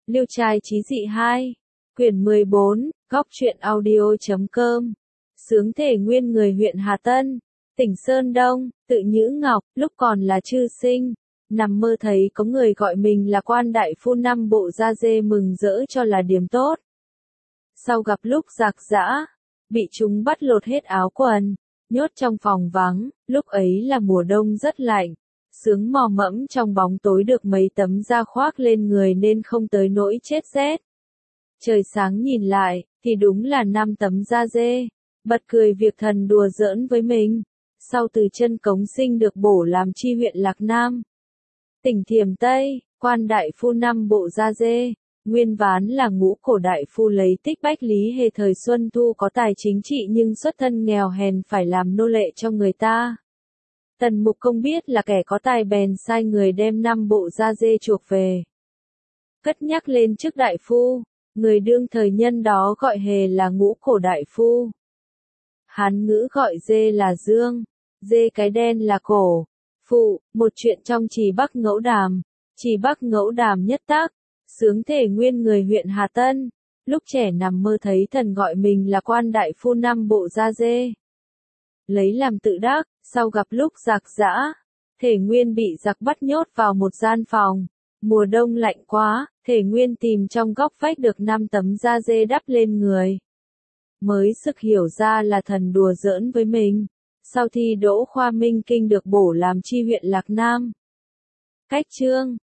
Liêu trai chí dị 2. Quyển 14, góc truyện audio.com. Xướng Thể Nguyên người huyện Hà Tân, tỉnh Sơn Đông, tự Nhữ Ngọc, lúc còn là chư sinh, nằm mơ thấy có người gọi mình là quan đại phu năm bộ da dê mừng rỡ cho là điểm tốt. Sau gặp lúc giặc giã, bị chúng bắt lột hết áo quần, nhốt trong phòng vắng, lúc ấy là mùa đông rất lạnh, sướng mò mẫm trong bóng tối được mấy tấm da khoác lên người nên không tới nỗi chết rét. Trời sáng nhìn lại, thì đúng là 5 tấm da dê, bật cười việc thần đùa giỡn với mình. Sau từ chân Cống Sinh được bổ làm tri huyện Lạc Nam, tỉnh Thiểm Tây, quan đại phu 5 bộ da dê. Nguyên ván là Ngũ Cổ đại phu lấy tích Bách Lý Hề thời Xuân Thu có tài chính trị nhưng xuất thân nghèo hèn phải làm nô lệ cho người ta. Tần Mục Công biết là kẻ có tài bèn sai người đem 5 bộ da dê chuộc về, cất nhắc lên trước đại phu. Người đương thời nhân đó gọi Hề là Ngũ Cổ đại phu. Hán ngữ gọi dê là dương, dê cái đen là cổ. Phụ, một chuyện trong Trì Bắc Ngẫu Đàm. Trì Bắc Ngẫu Đàm nhất tác. Xướng Thể Nguyên người huyện Hà Tân, lúc trẻ nằm mơ thấy thần gọi mình là quan đại phu 5 bộ da dê. Lấy làm tự đắc, sau gặp lúc giặc giã, Thể Nguyên bị giặc bắt nhốt vào một gian phòng. Mùa đông lạnh quá, Thể Nguyên tìm trong góc vách được 5 tấm da dê đắp lên người. Mới sực hiểu ra là thần đùa giỡn với mình. Sau thi đỗ khoa minh kinh được bổ làm tri huyện Lạc Nam. Cách chương